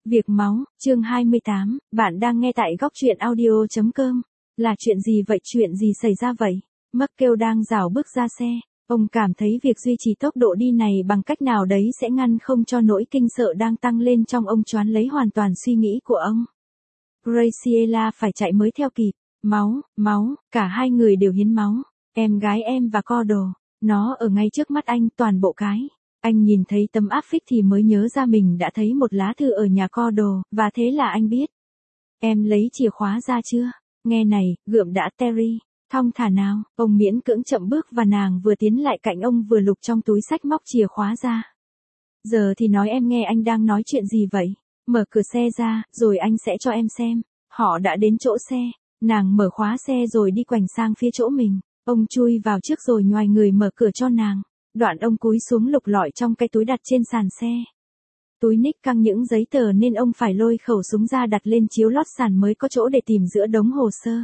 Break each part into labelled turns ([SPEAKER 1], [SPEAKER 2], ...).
[SPEAKER 1] Việc máu, chương 28, bạn đang nghe tại góc truyện audio.com. Là chuyện gì vậy, chuyện gì xảy ra vậy? McKeel đang rảo bước ra xe. Ông cảm thấy việc duy trì tốc độ đi này bằng cách nào đấy sẽ ngăn không cho nỗi kinh sợ đang tăng lên trong ông choán lấy hoàn toàn suy nghĩ của ông. Graciela phải chạy mới theo kịp. Máu, cả hai người đều hiến máu. Em gái em và Cordell, nó ở ngay trước mắt anh toàn bộ cái. Anh nhìn thấy tấm áp phích thì mới nhớ ra mình đã thấy một lá thư ở nhà Cordell, và thế là anh biết. Em lấy chìa khóa ra chưa? Nghe này, gượm đã Terry, thong thả nào. Ông miễn cưỡng chậm bước và nàng vừa tiến lại cạnh ông vừa lục trong túi xách móc chìa khóa ra. Giờ thì nói em nghe anh đang nói chuyện gì vậy? Mở cửa xe ra, rồi anh sẽ cho em xem. Họ đã đến chỗ xe. Nàng mở khóa xe rồi đi quành sang phía chỗ mình. Ông chui vào trước rồi nhoài người mở cửa cho nàng. Đoạn ông cúi xuống lục lọi trong cái túi đặt trên sàn xe. Túi nick căng những giấy tờ nên ông phải lôi khẩu súng ra đặt lên chiếu lót sàn mới có chỗ để tìm giữa đống hồ sơ.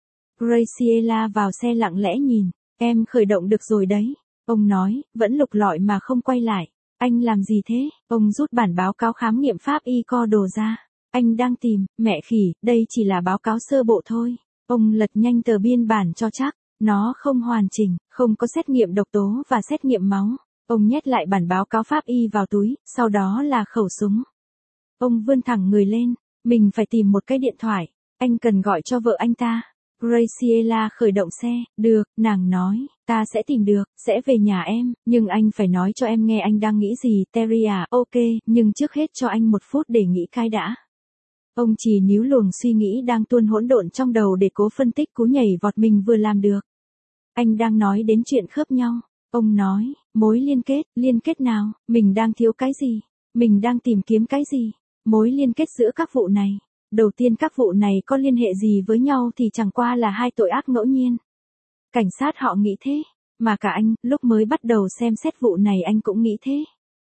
[SPEAKER 1] Graciela vào xe lặng lẽ nhìn. Em khởi động được rồi đấy. Ông nói, vẫn lục lọi mà không quay lại. Anh làm gì thế? Ông rút bản báo cáo khám nghiệm pháp y Cordell ra. Anh đang tìm, mẹ khỉ, đây chỉ là báo cáo sơ bộ thôi. Ông lật nhanh tờ biên bản cho chắc. Nó không hoàn chỉnh, không có xét nghiệm độc tố và xét nghiệm máu. Ông nhét lại bản báo cáo pháp y vào túi, sau đó là khẩu súng. Ông vươn thẳng người lên, mình phải tìm một cái điện thoại, anh cần gọi cho vợ anh ta. Graciela khởi động xe, được, nàng nói, ta sẽ tìm được, sẽ về nhà em, nhưng anh phải nói cho em nghe anh đang nghĩ gì, Terry à, ok, nhưng trước hết cho anh 1 phút để nghĩ cái đã. Ông chỉ níu luồng suy nghĩ đang tuôn hỗn độn trong đầu để cố phân tích cú nhảy vọt mình vừa làm được. Anh đang nói đến chuyện khớp nhau. Ông nói, mối liên kết nào, mình đang thiếu cái gì? Mình đang tìm kiếm cái gì? Mối liên kết giữa các vụ này. Đầu tiên các vụ này có liên hệ gì với nhau thì chẳng qua là hai tội ác ngẫu nhiên. Cảnh sát họ nghĩ thế. Mà cả anh, lúc mới bắt đầu xem xét vụ này anh cũng nghĩ thế.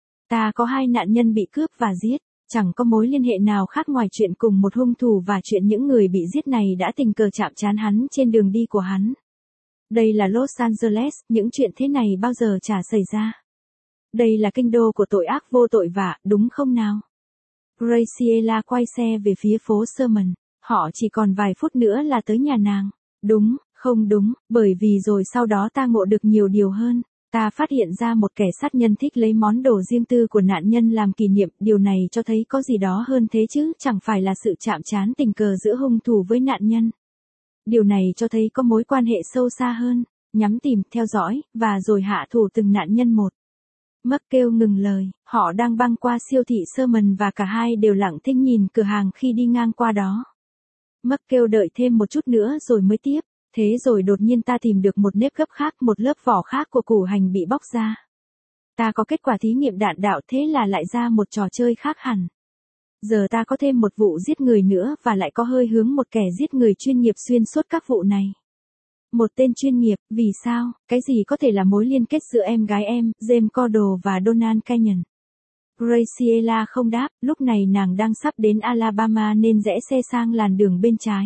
[SPEAKER 1] Ta có 2 nạn nhân bị cướp và giết. Chẳng có mối liên hệ nào khác ngoài chuyện cùng một hung thủ và chuyện những người bị giết này đã tình cờ chạm trán hắn trên đường đi của hắn. Đây là Los Angeles, những chuyện thế này bao giờ chả xảy ra. Đây là kinh đô của tội ác vô tội vạ, đúng không nào? Graciela quay xe về phía phố Sherman. Họ chỉ còn vài phút nữa là tới nhà nàng. Đúng, không đúng, bởi vì rồi sau đó ta ngộ được nhiều điều hơn. Ta phát hiện ra một kẻ sát nhân thích lấy món đồ riêng tư của nạn nhân làm kỷ niệm, điều này cho thấy có gì đó hơn thế chứ, chẳng phải là sự chạm trán tình cờ giữa hung thủ với nạn nhân. Điều này cho thấy có mối quan hệ sâu xa hơn, nhắm tìm, theo dõi, và rồi hạ thủ từng nạn nhân một. McKeel ngừng lời, họ đang băng qua siêu thị Sherman và cả hai đều lặng thinh nhìn cửa hàng khi đi ngang qua đó. McKeel đợi thêm một chút nữa rồi mới tiếp. Thế rồi đột nhiên ta tìm được một nếp gấp khác, một lớp vỏ khác của củ hành bị bóc ra. Ta có kết quả thí nghiệm đạn đạo, thế là lại ra một trò chơi khác hẳn. Giờ ta có thêm một vụ giết người nữa và lại có hơi hướng một kẻ giết người chuyên nghiệp xuyên suốt các vụ này. Một tên chuyên nghiệp, vì sao, cái gì có thể là mối liên kết giữa em gái em, James Cordell và Donald Kenyon? Graciela không đáp, lúc này nàng đang sắp đến Alabama nên rẽ xe sang làn đường bên trái.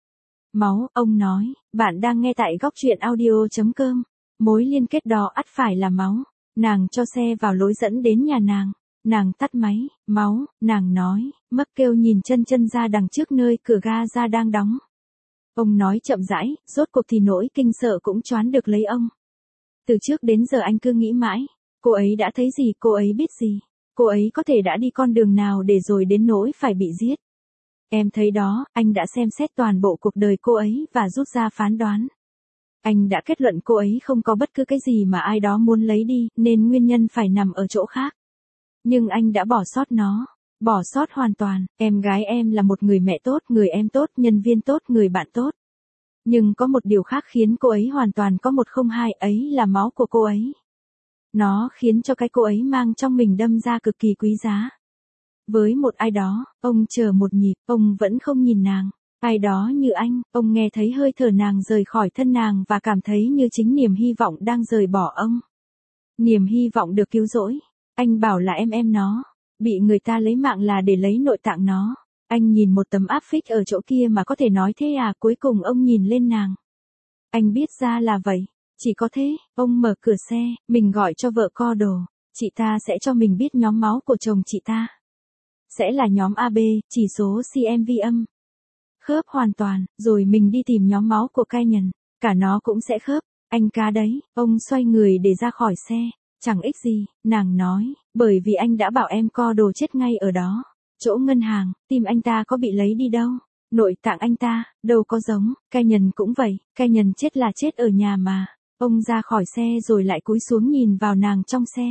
[SPEAKER 1] Máu, ông nói, bạn đang nghe tại góc truyện audio.com. Mối liên kết đó ắt phải là máu. Nàng cho xe vào lối dẫn đến nhà nàng. Nàng tắt máy, máu, nàng nói, McKeel nhìn chân ra đằng trước nơi cửa ga ra đang đóng. Ông nói chậm rãi, rốt cuộc thì nỗi kinh sợ cũng choán được lấy ông. Từ trước đến giờ anh cứ nghĩ mãi, cô ấy đã thấy gì, cô ấy biết gì, cô ấy có thể đã đi con đường nào để rồi đến nỗi phải bị giết. Em thấy đó, anh đã xem xét toàn bộ cuộc đời cô ấy và rút ra phán đoán. Anh đã kết luận cô ấy không có bất cứ cái gì mà ai đó muốn lấy đi, nên nguyên nhân phải nằm ở chỗ khác. Nhưng anh đã bỏ sót nó. Bỏ sót hoàn toàn, em gái em là một người mẹ tốt, người em tốt, nhân viên tốt, người bạn tốt. Nhưng có một điều khác khiến cô ấy hoàn toàn có 102, ấy là máu của cô ấy. Nó khiến cho cái cô ấy mang trong mình đâm ra cực kỳ quý giá. Với một ai đó, ông chờ một nhịp, ông vẫn không nhìn nàng. Ai đó như anh, ông nghe thấy hơi thở nàng rời khỏi thân nàng và cảm thấy như chính niềm hy vọng đang rời bỏ ông. Niềm hy vọng được cứu rỗi. Anh bảo là em nó. Bị người ta lấy mạng là để lấy nội tạng nó. Anh nhìn một tấm áp phích ở chỗ kia mà có thể nói thế à, cuối cùng ông nhìn lên nàng. Anh biết ra là vậy. Chỉ có thế, ông mở cửa xe, mình gọi cho vợ Cordell. Chị ta sẽ cho mình biết nhóm máu của chồng chị ta. Sẽ là nhóm AB, chỉ số CMV âm. Khớp hoàn toàn, rồi mình đi tìm nhóm máu của Canyon. Cả nó cũng sẽ khớp. Anh cá đấy, ông xoay người để ra khỏi xe. Chẳng ích gì, nàng nói, bởi vì anh đã bảo em co đồ chết ngay ở đó. Chỗ ngân hàng, tim anh ta có bị lấy đi đâu. Nội tạng anh ta, đâu có giống, Canyon cũng vậy, Canyon chết là chết ở nhà mà. Ông ra khỏi xe rồi lại cúi xuống nhìn vào nàng trong xe.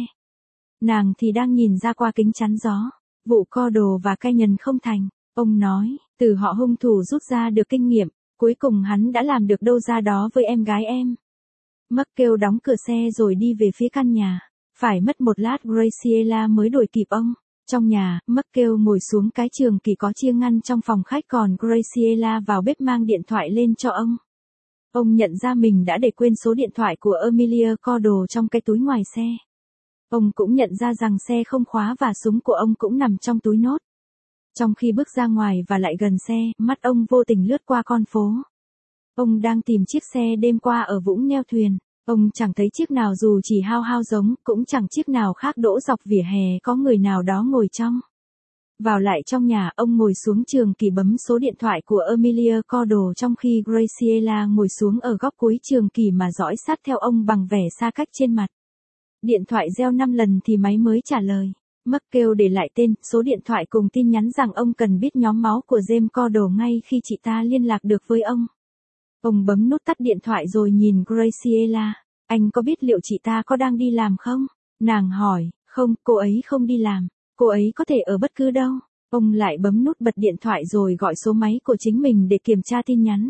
[SPEAKER 1] Nàng thì đang nhìn ra qua kính chắn gió. Vụ co đồ và Canyon không thành. Ông nói, từ họ hung thủ rút ra được kinh nghiệm, cuối cùng hắn đã làm được đâu ra đó với em gái em. McGill đóng cửa xe rồi đi về phía căn nhà. Phải mất một lát Graciela mới đuổi kịp ông. Trong nhà, McGill ngồi xuống cái trường kỳ có chia ngăn trong phòng khách còn Graciela vào bếp mang điện thoại lên cho ông. Ông nhận ra mình đã để quên số điện thoại của Emilia Cordell trong cái túi ngoài xe. Ông cũng nhận ra rằng xe không khóa và súng của ông cũng nằm trong túi nốt. Trong khi bước ra ngoài và lại gần xe, mắt ông vô tình lướt qua con phố. Ông đang tìm chiếc xe đêm qua ở vũng neo thuyền. Ông chẳng thấy chiếc nào dù chỉ hao hao giống, cũng chẳng chiếc nào khác đỗ dọc vỉa hè có người nào đó ngồi trong. Vào lại trong nhà, ông ngồi xuống trường kỳ bấm số điện thoại của Emilia Cordell trong khi Graciela ngồi xuống ở góc cuối trường kỳ mà dõi sát theo ông bằng vẻ xa cách trên mặt. Điện thoại reo 5 lần thì máy mới trả lời. McGill để lại tên, số điện thoại cùng tin nhắn rằng ông cần biết nhóm máu của James Cordell ngay khi chị ta liên lạc được với ông. Ông bấm nút tắt điện thoại rồi nhìn Graciela. Anh có biết liệu chị ta có đang đi làm không? Nàng hỏi, không, cô ấy không đi làm. Cô ấy có thể ở bất cứ đâu. Ông lại bấm nút bật điện thoại rồi gọi số máy của chính mình để kiểm tra tin nhắn.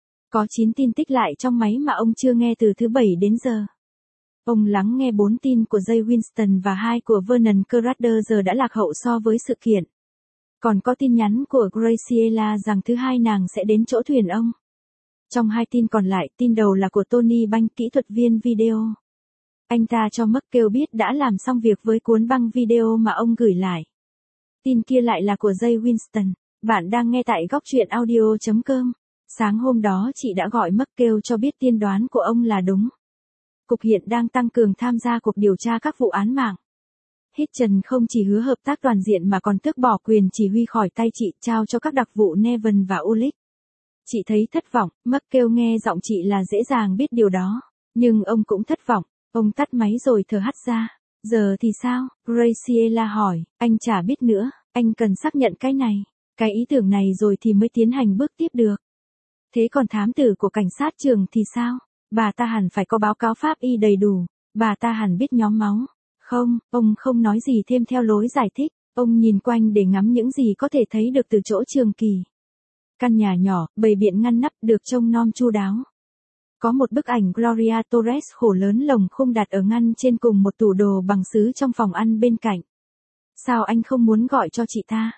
[SPEAKER 1] Có 9 tin tích lại trong máy mà ông chưa nghe từ thứ 7 đến giờ. Ông lắng nghe 4 tin của Jay Winston và 2 của Vernon Carruthers giờ đã lạc hậu so với sự kiện. Còn có tin nhắn của Graciela rằng thứ Hai nàng sẽ đến chỗ thuyền ông. Trong 2 tin còn lại, tin đầu là của Tony Banh, kỹ thuật viên video. Anh ta cho McGill biết đã làm xong việc với cuốn băng video mà ông gửi lại. Tin kia lại là của Jay Winston. Bạn đang nghe tại góc truyện audio.com. Sáng hôm đó chị đã gọi McGill cho biết tiên đoán của ông là đúng. Cục hiện đang tăng cường tham gia cuộc điều tra các vụ án mạng. Hitchens không chỉ hứa hợp tác toàn diện mà còn tước bỏ quyền chỉ huy khỏi tay chị, trao cho các đặc vụ Nevin và Ulrich. Chị thấy thất vọng, McGill nghe giọng chị là dễ dàng biết điều đó. Nhưng ông cũng thất vọng. Ông tắt máy rồi thở hắt ra. Giờ thì sao? Graciela hỏi. Anh chả biết nữa, anh cần xác nhận cái này. Cái ý tưởng này rồi thì mới tiến hành bước tiếp được. Thế còn thám tử của cảnh sát trường thì sao? Bà ta hẳn phải có báo cáo pháp y đầy đủ. Bà ta hẳn biết nhóm máu. Không, ông không nói gì thêm theo lối giải thích. Ông nhìn quanh để ngắm những gì có thể thấy được từ chỗ trường kỳ. Căn nhà nhỏ, bày biện ngăn nắp được trông nom chu đáo. Có một bức ảnh Gloria Torres khổ lớn lồng khung đặt ở ngăn trên cùng một tủ đồ bằng sứ trong phòng ăn bên cạnh. Sao anh không muốn gọi cho chị ta?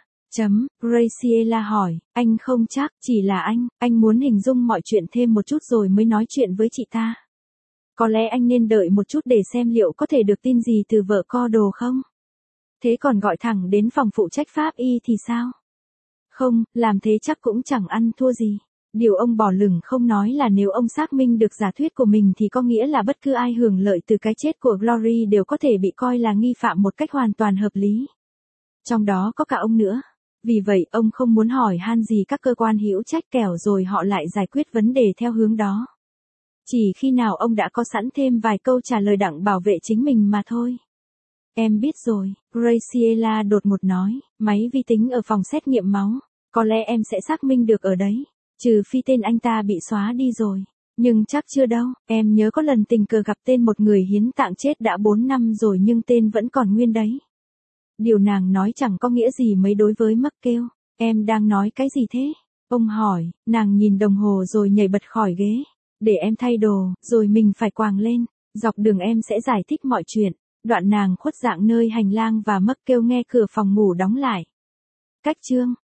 [SPEAKER 1] Graciela hỏi, anh không chắc, chỉ là anh muốn hình dung mọi chuyện thêm một chút rồi mới nói chuyện với chị ta. Có lẽ anh nên đợi một chút để xem liệu có thể được tin gì từ vợ Cordell không? Thế còn gọi thẳng đến phòng phụ trách pháp y thì sao? Không, làm thế chắc cũng chẳng ăn thua gì. Điều ông bỏ lửng không nói là nếu ông xác minh được giả thuyết của mình thì có nghĩa là bất cứ ai hưởng lợi từ cái chết của Glory đều có thể bị coi là nghi phạm một cách hoàn toàn hợp lý. Trong đó có cả ông nữa. Vì vậy, ông không muốn hỏi han gì các cơ quan hữu trách kẻo rồi họ lại giải quyết vấn đề theo hướng đó. Chỉ khi nào ông đã có sẵn thêm vài câu trả lời đặng bảo vệ chính mình mà thôi. Em biết rồi, Graciela đột ngột nói, máy vi tính ở phòng xét nghiệm máu. Có lẽ em sẽ xác minh được ở đấy. Trừ phi tên anh ta bị xóa đi rồi. Nhưng chắc chưa đâu, em nhớ có lần tình cờ gặp tên một người hiến tạng chết đã 4 năm rồi nhưng tên vẫn còn nguyên đấy. Điều nàng nói chẳng có nghĩa gì mấy đối với McGill. Em đang nói cái gì thế? Ông hỏi, nàng nhìn đồng hồ rồi nhảy bật khỏi ghế. Để em thay đồ, rồi mình phải quàng lên. Dọc đường em sẽ giải thích mọi chuyện. Đoạn nàng khuất dạng nơi hành lang và McGill nghe cửa phòng ngủ đóng lại. Cách chương